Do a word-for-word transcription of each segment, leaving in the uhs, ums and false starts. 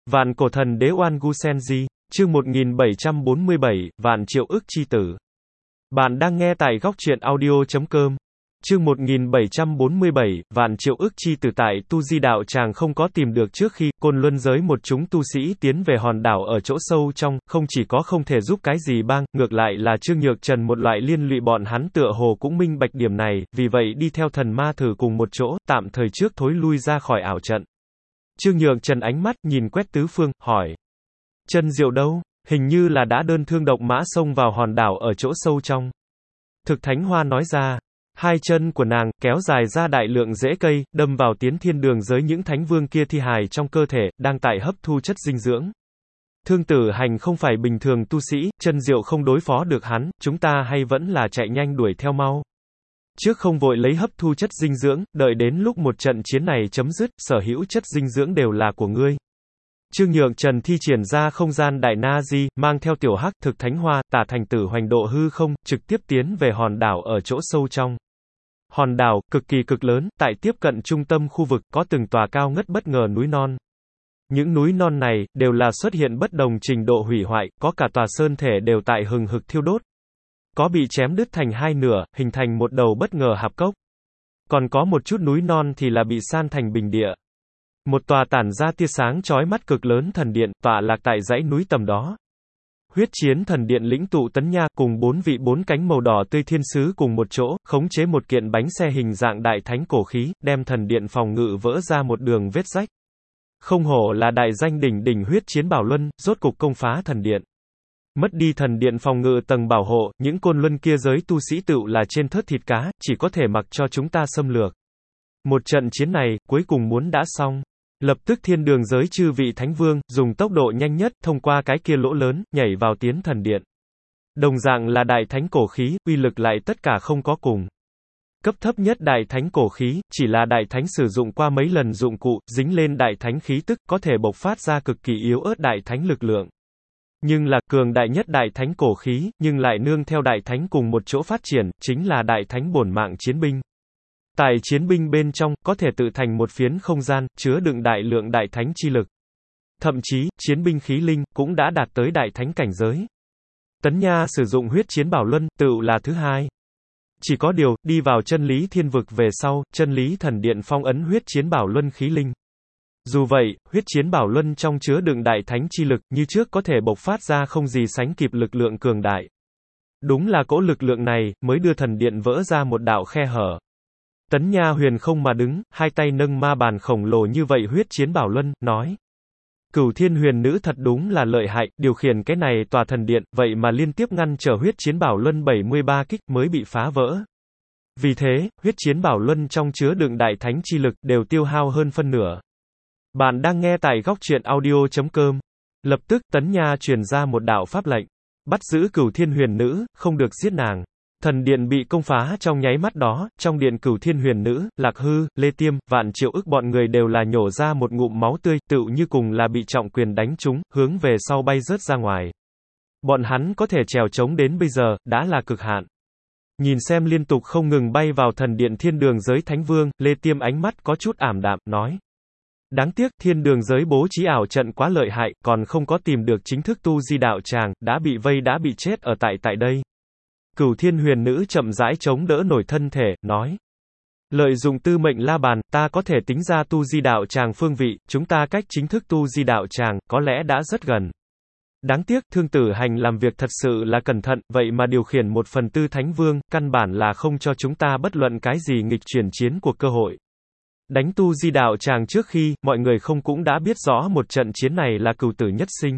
Vạn cổ thần đế Oan Gu Senji, chương một nghìn bảy trăm bốn mươi bảy, Vạn triệu ức chi tử. Bạn đang nghe tại góc truyện audio chấm com. Chương một nghìn bảy trăm bốn mươi bảy, Vạn triệu ức chi tử. Tại tu di đạo tràng không có tìm được trước khi Côn Luân giới một chúng tu sĩ tiến về hòn đảo ở chỗ sâu trong, không chỉ có không thể giúp cái gì bang, ngược lại là Trương Nhược Trần một loại liên lụy bọn hắn tựa hồ cũng minh bạch điểm này, vì vậy đi theo thần ma thử cùng một chỗ, tạm thời trước thối lui ra khỏi ảo trận. Trương Nhược Trần ánh mắt nhìn quét tứ phương, hỏi: Chân Diệu đâu? Hình như là đã đơn thương độc mã xông vào hòn đảo ở chỗ sâu trong. Thực Thánh Hoa nói ra. Hai chân của nàng kéo dài ra đại lượng rễ cây, đâm vào tiến thiên đường giới những thánh vương kia thi hài trong cơ thể, đang tại hấp thu chất dinh dưỡng. Thương Tử Hành không phải bình thường tu sĩ, Chân Diệu không đối phó được hắn, chúng ta hay vẫn là chạy nhanh đuổi theo mau. Trước không vội lấy hấp thu chất dinh dưỡng, đợi đến lúc một trận chiến này chấm dứt, sở hữu chất dinh dưỡng đều là của ngươi. Trương Nhược Trần thi triển ra không gian đại na di, mang theo tiểu hắc, Thực Thánh Hoa, Tả Thành Tử hoành độ hư không, trực tiếp tiến về hòn đảo ở chỗ sâu trong. Hòn đảo, cực kỳ cực lớn, tại tiếp cận trung tâm khu vực, có từng tòa cao ngất bất ngờ núi non. Những núi non này, đều là xuất hiện bất đồng trình độ hủy hoại, có cả tòa sơn thể đều tại hừng hực thiêu đốt. Có bị chém đứt thành hai nửa, hình thành một đầu bất ngờ hạp cốc. Còn có một chút núi non thì là bị san thành bình địa. Một tòa tản ra tia sáng chói mắt cực lớn thần điện, tọa lạc tại dãy núi tầm đó. Huyết chiến thần điện lĩnh tụ Tấn Nha, cùng bốn vị bốn cánh màu đỏ tươi thiên sứ cùng một chỗ, khống chế một kiện bánh xe hình dạng đại thánh cổ khí, đem thần điện phòng ngự vỡ ra một đường vết rách. Không hổ là đại danh đỉnh đỉnh huyết chiến bảo luân, rốt cục công phá thần điện. Mất đi thần điện phòng ngự tầng bảo hộ, những Côn Luân kia giới tu sĩ tựu là trên thớt thịt cá, chỉ có thể mặc cho chúng ta xâm lược. Một trận chiến này, cuối cùng muốn đã xong. Lập tức thiên đường giới chư vị thánh vương, dùng tốc độ nhanh nhất, thông qua cái kia lỗ lớn, nhảy vào tiến thần điện. Đồng dạng là đại thánh cổ khí, uy lực lại tất cả không có cùng. Cấp thấp nhất đại thánh cổ khí, chỉ là đại thánh sử dụng qua mấy lần dụng cụ, dính lên đại thánh khí tức, có thể bộc phát ra cực kỳ yếu ớt đại thánh lực lượng. Nhưng là cường đại nhất đại thánh cổ khí, nhưng lại nương theo đại thánh cùng một chỗ phát triển, chính là đại thánh bổn mạng chiến binh. Tại chiến binh bên trong, có thể tự thành một phiến không gian, chứa đựng đại lượng đại thánh chi lực. Thậm chí, chiến binh khí linh, cũng đã đạt tới đại thánh cảnh giới. Tấn Nha sử dụng huyết chiến bảo luân, tựu là thứ hai. Chỉ có điều, đi vào chân lý thiên vực về sau, chân lý thần điện phong ấn huyết chiến bảo luân khí linh. Dù vậy, huyết chiến bảo luân trong chứa đựng đại thánh chi lực, như trước có thể bộc phát ra không gì sánh kịp lực lượng cường đại. Đúng là cỗ lực lượng này, mới đưa thần điện vỡ ra một đạo khe hở. Tấn Nha huyền không mà đứng, hai tay nâng ma bàn khổng lồ như vậy huyết chiến bảo luân, nói. Cửu thiên huyền nữ thật đúng là lợi hại, điều khiển cái này tòa thần điện, vậy mà liên tiếp ngăn trở huyết chiến bảo luân bảy mươi ba kích mới bị phá vỡ. Vì thế, huyết chiến bảo luân trong chứa đựng đại thánh chi lực, đều tiêu hao hơn phân nửa. Bạn đang nghe tại góc truyện audio chấm com. Lập tức, Tấn Nha truyền ra một đạo pháp lệnh. Bắt giữ cửu thiên huyền nữ, không được giết nàng. Thần điện bị công phá trong nháy mắt đó, trong điện cửu thiên huyền nữ, Lạc Hư, Lê Tiêm, Vạn triệu ức bọn người đều là nhổ ra một ngụm máu tươi, tựu như cùng là bị trọng quyền đánh trúng, hướng về sau bay rớt ra ngoài. Bọn hắn có thể trèo trống đến bây giờ, đã là cực hạn. Nhìn xem liên tục không ngừng bay vào thần điện thiên đường giới thánh vương, Lê Tiêm ánh mắt có chút ảm đạm, nói. Đáng tiếc, thiên đường giới bố trí ảo trận quá lợi hại, còn không có tìm được chính thức tu di đạo tràng, đã bị vây đã bị chết ở tại tại đây. Cửu thiên huyền nữ chậm rãi chống đỡ nổi thân thể, nói. Lợi dụng tư mệnh la bàn, ta có thể tính ra tu di đạo tràng phương vị, chúng ta cách chính thức tu di đạo tràng, có lẽ đã rất gần. Đáng tiếc, Thương Tử Hành làm việc thật sự là cẩn thận, vậy mà điều khiển một phần tư thánh vương, căn bản là không cho chúng ta bất luận cái gì nghịch chuyển chiến của cơ hội. Đánh tu di đạo tràng trước khi, mọi người không cũng đã biết rõ một trận chiến này là cửu tử nhất sinh.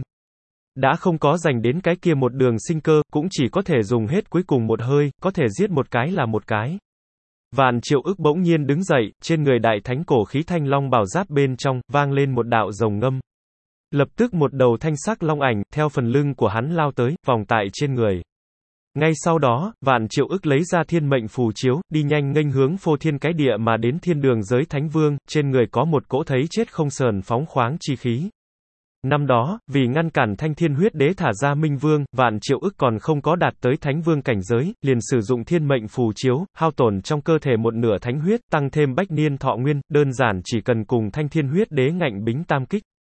Đã không có dành đến cái kia một đường sinh cơ, cũng chỉ có thể dùng hết cuối cùng một hơi, có thể giết một cái là một cái. Vạn triệu ức bỗng nhiên đứng dậy, trên người đại thánh cổ khí thanh long bảo giáp bên trong, vang lên một đạo rồng ngâm. Lập tức một đầu thanh sắc long ảnh, theo phần lưng của hắn lao tới, vòng tại trên người. Ngay sau đó, Vạn triệu ức lấy ra thiên mệnh phù chiếu, đi nhanh nghênh hướng phô thiên cái địa mà đến thiên đường giới thánh vương, trên người có một cỗ thấy chết không sờn phóng khoáng chi khí. Năm đó, vì ngăn cản thanh thiên huyết đế thả ra minh vương, Vạn triệu ức còn không có đạt tới thánh vương cảnh giới, liền sử dụng thiên mệnh phù chiếu, hao tổn trong cơ thể một nửa thánh huyết, tăng thêm bách niên thọ nguyên, đơn giản chỉ cần cùng thanh thiên huyết đế ngạnh bính tam kích.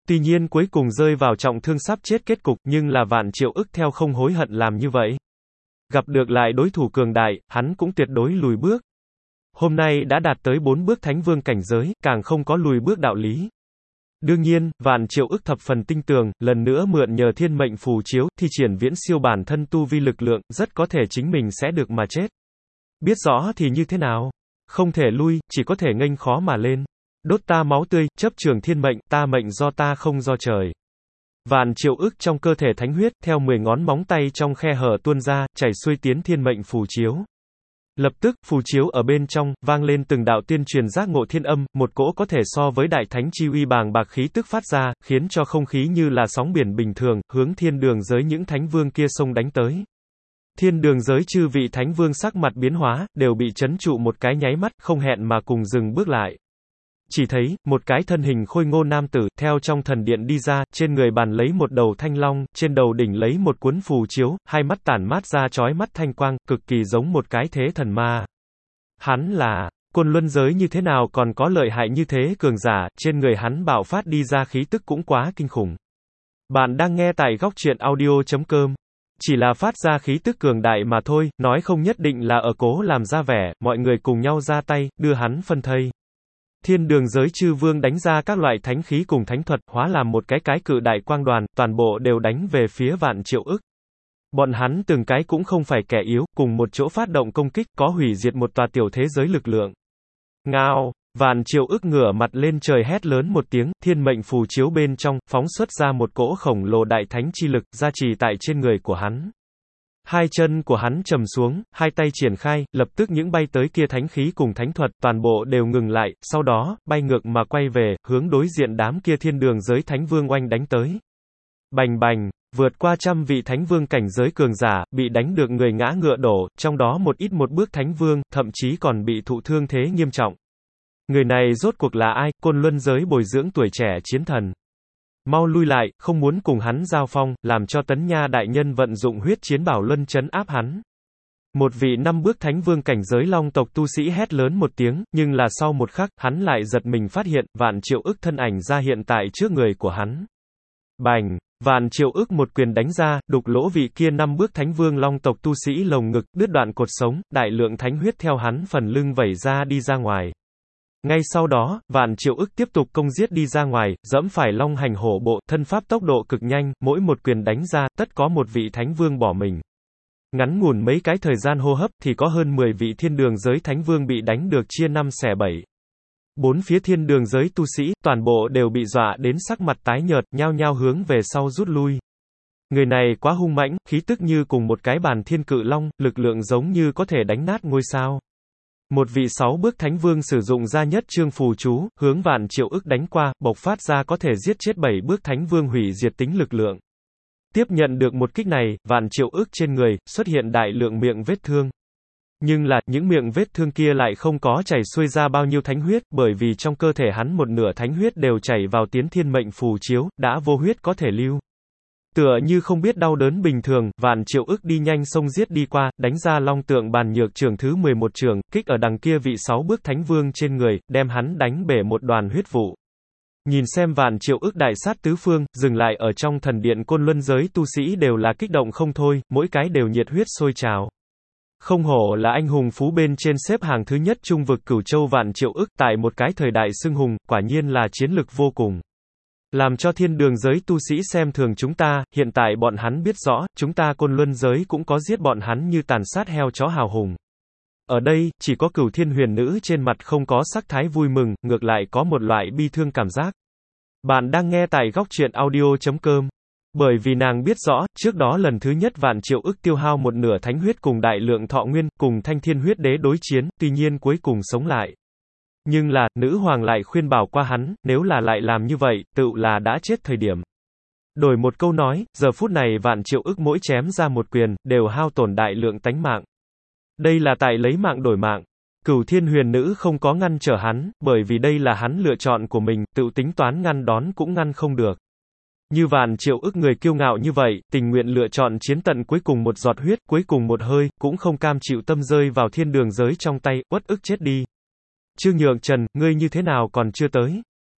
Tuy nhiên cuối cùng rơi vào trọng thương sắp chết kết cục, nhưng là Vạn Triệu Ức theo không hối hận làm như vậy. Gặp được lại đối thủ cường đại, hắn cũng tuyệt đối lùi bước. Hôm nay đã đạt tới bốn bước thánh vương cảnh giới, càng không có lùi bước đạo lý. Đương nhiên, Vạn Triệu Ức thập phần tinh tường, lần nữa mượn nhờ thiên mệnh phù chiếu, thi triển viễn siêu bản thân tu vi lực lượng, rất có thể chính mình sẽ được mà chết. Biết rõ thì như thế nào? Không thể lui, chỉ có thể nghênh khó mà lên. Đốt ta máu tươi, chấp trường thiên mệnh, ta mệnh do ta không do trời. Vạn Triệu Ức trong cơ thể thánh huyết, theo mười ngón móng tay trong khe hở tuôn ra, chảy xuôi tiến thiên mệnh phù chiếu. Lập tức, phù chiếu ở bên trong, vang lên từng đạo tiên truyền giác ngộ thiên âm, một cỗ có thể so với đại thánh chi uy bàng bạc khí tức phát ra, khiến cho không khí như là sóng biển bình thường, hướng thiên đường giới những thánh vương kia xông đánh tới. Thiên đường giới chư vị thánh vương sắc mặt biến hóa, đều bị chấn trụ một cái nháy mắt, không hẹn mà cùng dừng bước lại. Chỉ thấy, một cái thân hình khôi ngô nam tử, theo trong thần điện đi ra, trên người bàn lấy một đầu thanh long, trên đầu đỉnh lấy một cuốn phù chiếu, hai mắt tản mát ra chói mắt thanh quang, cực kỳ giống một cái thế thần ma. Hắn là, Côn Luân giới như thế nào còn có lợi hại như thế cường giả, trên người hắn bạo phát đi ra khí tức cũng quá kinh khủng. Bạn đang nghe tại góc truyện audio chấm com. Chỉ là phát ra khí tức cường đại mà thôi, nói không nhất định là ở cố làm ra vẻ, mọi người cùng nhau ra tay, đưa hắn phân thây. Thiên đường giới chư vương đánh ra các loại thánh khí cùng thánh thuật, hóa làm một cái cái cự đại quang đoàn, toàn bộ đều đánh về phía Vạn Triệu Ức. Bọn hắn từng cái cũng không phải kẻ yếu, cùng một chỗ phát động công kích, có hủy diệt một tòa tiểu thế giới lực lượng. Ngao, Vạn Triệu Ức ngửa mặt lên trời hét lớn một tiếng, thiên mệnh phù chiếu bên trong, phóng xuất ra một cỗ khổng lồ đại thánh chi lực, gia trì tại trên người của hắn. Hai chân của hắn trầm xuống, hai tay triển khai, lập tức những bay tới kia thánh khí cùng thánh thuật, toàn bộ đều ngừng lại, sau đó, bay ngược mà quay về, hướng đối diện đám kia thiên đường giới thánh vương oanh đánh tới. Bành bành, vượt qua trăm vị thánh vương cảnh giới cường giả, bị đánh được người ngã ngựa đổ, trong đó một ít một bước thánh vương, thậm chí còn bị thụ thương thế nghiêm trọng. Người này rốt cuộc là ai? Côn Luân giới bồi dưỡng tuổi trẻ chiến thần. Mau lui lại, không muốn cùng hắn giao phong, làm cho Tấn Nha đại nhân vận dụng huyết chiến bảo luân trấn áp hắn. Một vị năm bước thánh vương cảnh giới long tộc tu sĩ hét lớn một tiếng, nhưng là sau một khắc, hắn lại giật mình phát hiện, Vạn Triệu Ức thân ảnh ra hiện tại trước người của hắn. Bành, Vạn Triệu Ức một quyền đánh ra, đục lỗ vị kia năm bước thánh vương long tộc tu sĩ lồng ngực, đứt đoạn cột sống, đại lượng thánh huyết theo hắn phần lưng vẩy ra đi ra ngoài. Ngay sau đó, Vạn Triệu Ức tiếp tục công giết đi ra ngoài, dẫm phải long hành hổ bộ, thân pháp tốc độ cực nhanh, mỗi một quyền đánh ra, tất có một vị thánh vương bỏ mình. Ngắn ngủn mấy cái thời gian hô hấp, thì có hơn mười vị thiên đường giới thánh vương bị đánh được chia năm xẻ bảy. Bốn phía thiên đường giới tu sĩ, toàn bộ đều bị dọa đến sắc mặt tái nhợt, nhao nhao hướng về sau rút lui. Người này quá hung mãnh, khí tức như cùng một cái bàn thiên cự long, lực lượng giống như có thể đánh nát ngôi sao. Một vị sáu bước thánh vương sử dụng ra nhất chương phù chú, hướng Vạn Triệu Ức đánh qua, bộc phát ra có thể giết chết bảy bước thánh vương hủy diệt tính lực lượng. Tiếp nhận được một kích này, Vạn Triệu Ức trên người, xuất hiện đại lượng miệng vết thương. Nhưng là, những miệng vết thương kia lại không có chảy xuôi ra bao nhiêu thánh huyết, bởi vì trong cơ thể hắn một nửa thánh huyết đều chảy vào tiến thiên mệnh phù chiếu, đã vô huyết có thể lưu. Tựa như không biết đau đớn bình thường, Vạn Triệu Ức đi nhanh xông giết đi qua, đánh ra long tượng bàn nhược trường thứ mười một trường, kích ở đằng kia vị sáu bước thánh vương trên người, đem hắn đánh bể một đoàn huyết vụ. Nhìn xem Vạn Triệu Ức đại sát tứ phương, dừng lại ở trong thần điện Côn Luân giới tu sĩ đều là kích động không thôi, mỗi cái đều nhiệt huyết sôi trào. Không hổ là anh hùng phú bên trên xếp hàng thứ nhất trung vực Cửu Châu Vạn Triệu Ức tại một cái thời đại xưng hùng, quả nhiên là chiến lực vô cùng. Làm cho thiên đường giới tu sĩ xem thường chúng ta, hiện tại bọn hắn biết rõ, chúng ta Côn Luân giới cũng có giết bọn hắn như tàn sát heo chó hào hùng. Ở đây, chỉ có Cửu Thiên Huyền Nữ trên mặt không có sắc thái vui mừng, ngược lại có một loại bi thương cảm giác. Bạn đang nghe tại góc truyện audio chấm com. Bởi vì nàng biết rõ, trước đó lần thứ nhất Vạn Triệu Ức tiêu hao một nửa thánh huyết cùng đại lượng thọ nguyên, cùng Thanh Thiên Huyết Đế đối chiến, tuy nhiên cuối cùng sống lại. Nhưng là, nữ hoàng lại khuyên bảo qua hắn, nếu là lại làm như vậy, tự là đã chết thời điểm. Đổi một câu nói, giờ phút này Vạn Triệu Ức mỗi chém ra một quyền, đều hao tổn đại lượng tánh mạng. Đây là tại lấy mạng đổi mạng. Cửu Thiên Huyền Nữ không có ngăn trở hắn, bởi vì đây là hắn lựa chọn của mình, tự tính toán ngăn đón cũng ngăn không được. Như Vạn Triệu Ức người kiêu ngạo như vậy, tình nguyện lựa chọn chiến tận cuối cùng một giọt huyết, cuối cùng một hơi, cũng không cam chịu tâm rơi vào thiên đường giới trong tay, uất ức chết đi. Trương Nhượng Trần, ngươi như thế nào còn chưa tới?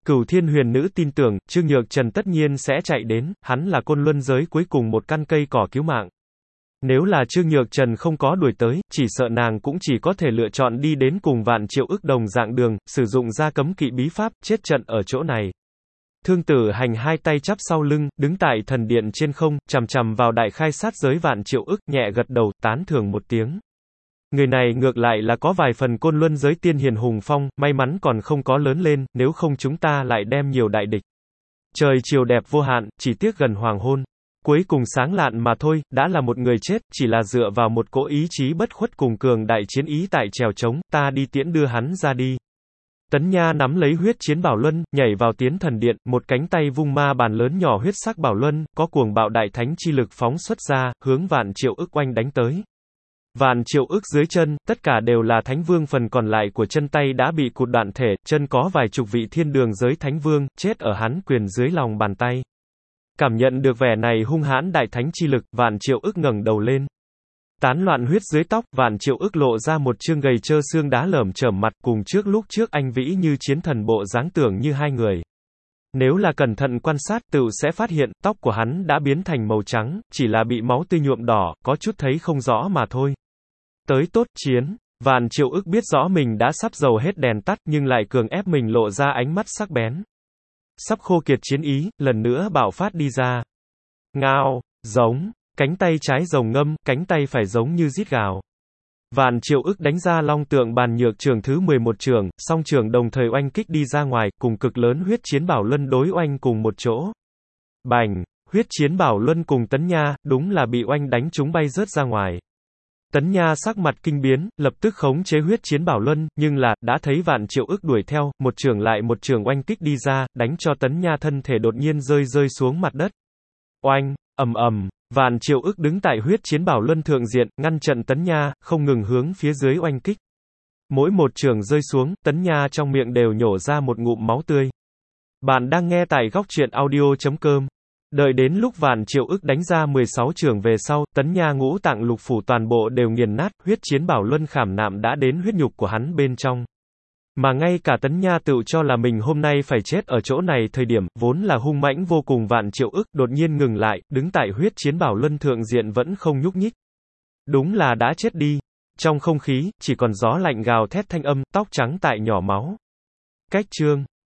Cửu Thiên Huyền Nữ tin tưởng, Trương Nhược Trần tất nhiên sẽ chạy đến, hắn là côn luân giới cuối cùng một căn cây cỏ cứu mạng. Nếu là Trương Nhược Trần không có đuổi tới, chỉ sợ nàng cũng chỉ có thể lựa chọn đi đến cùng Vạn Triệu Ức đồng dạng đường, sử dụng ra cấm kỵ bí pháp, chết trận ở chỗ này. Thương Tử Hành hai tay chắp sau lưng, đứng tại thần điện trên không, chằm chằm vào đại khai sát giới Vạn Triệu Ức, nhẹ gật đầu, tán thưởng một tiếng. Người này ngược lại là có vài phần côn luân giới tiên hiền hùng phong, may mắn còn không có lớn lên, nếu không chúng ta lại đem nhiều đại địch. Trời chiều đẹp vô hạn, chỉ tiếc gần hoàng hôn. Cuối cùng sáng lạn mà thôi, đã là một người chết, chỉ là dựa vào một cỗ ý chí bất khuất cùng cường đại chiến ý tại trèo trống, ta đi tiễn đưa hắn ra đi. Tấn Nha nắm lấy huyết chiến bảo luân, nhảy vào tiến thần điện, một cánh tay vung ma bàn lớn nhỏ huyết sắc bảo luân, có cuồng bạo đại thánh chi lực phóng xuất ra, hướng Vạn Triệu Ức oanh đánh tới. Vạn Triệu Ức dưới chân, tất cả đều là thánh vương, phần còn lại của chân tay đã bị cụt đoạn thể, chân có vài chục vị thiên đường giới thánh vương, chết ở hắn quyền dưới lòng bàn tay. Cảm nhận được vẻ này hung hãn đại thánh chi lực, Vạn Triệu Ức ngẩng đầu lên. Tán loạn huyết dưới tóc, Vạn Triệu Ức lộ ra một trương gầy trơ xương đá lởm chởm mặt, cùng trước lúc trước anh vĩ như chiến thần bộ dáng tưởng như hai người. Nếu là cẩn thận quan sát, tựu sẽ phát hiện, tóc của hắn đã biến thành màu trắng, chỉ là bị máu tươi nhuộm đỏ, có chút thấy không rõ mà thôi. Tới tốt chiến, Vạn Triệu Ức biết rõ mình đã sắp dầu hết đèn tắt, nhưng lại cường ép mình lộ ra ánh mắt sắc bén. Sắp khô kiệt chiến ý, lần nữa bạo phát đi ra. Ngao, giống, cánh tay trái rồng ngâm, cánh tay phải giống như rít gào. Vạn Triệu Ức đánh ra long tượng bàn nhược trường thứ mười một trường, song trường đồng thời oanh kích đi ra ngoài, cùng cực lớn huyết chiến bảo luân đối oanh cùng một chỗ. Bành, huyết chiến bảo luân cùng Tấn Nha, đúng là bị oanh đánh chúng bay rớt ra ngoài. Tấn Nha sắc mặt kinh biến, lập tức khống chế huyết chiến bảo luân, nhưng là, đã thấy Vạn Triệu Ức đuổi theo, một trường lại một trường oanh kích đi ra, đánh cho Tấn Nha thân thể đột nhiên rơi rơi xuống mặt đất. Oanh, ầm ầm, Vạn Triệu Ức đứng tại huyết chiến bảo luân thượng diện, ngăn trận Tấn Nha, không ngừng hướng phía dưới oanh kích. Mỗi một trường rơi xuống, Tấn Nha trong miệng đều nhổ ra một ngụm máu tươi. Bạn đang nghe tại góc truyện audio chấm com. Đợi đến lúc Vạn Triệu Ức đánh ra mười sáu trường về sau, Tấn Nha ngũ tạng lục phủ toàn bộ đều nghiền nát, huyết chiến bảo luân khảm nạm đã đến huyết nhục của hắn bên trong. Mà ngay cả Tấn Nha tự cho là mình hôm nay phải chết ở chỗ này thời điểm, vốn là hung mãnh vô cùng Vạn Triệu Ức, đột nhiên ngừng lại, đứng tại huyết chiến bảo luân thượng diện vẫn không nhúc nhích. Đúng là đã chết đi. Trong không khí, chỉ còn gió lạnh gào thét thanh âm, tóc trắng tại nhỏ máu. Cách chương.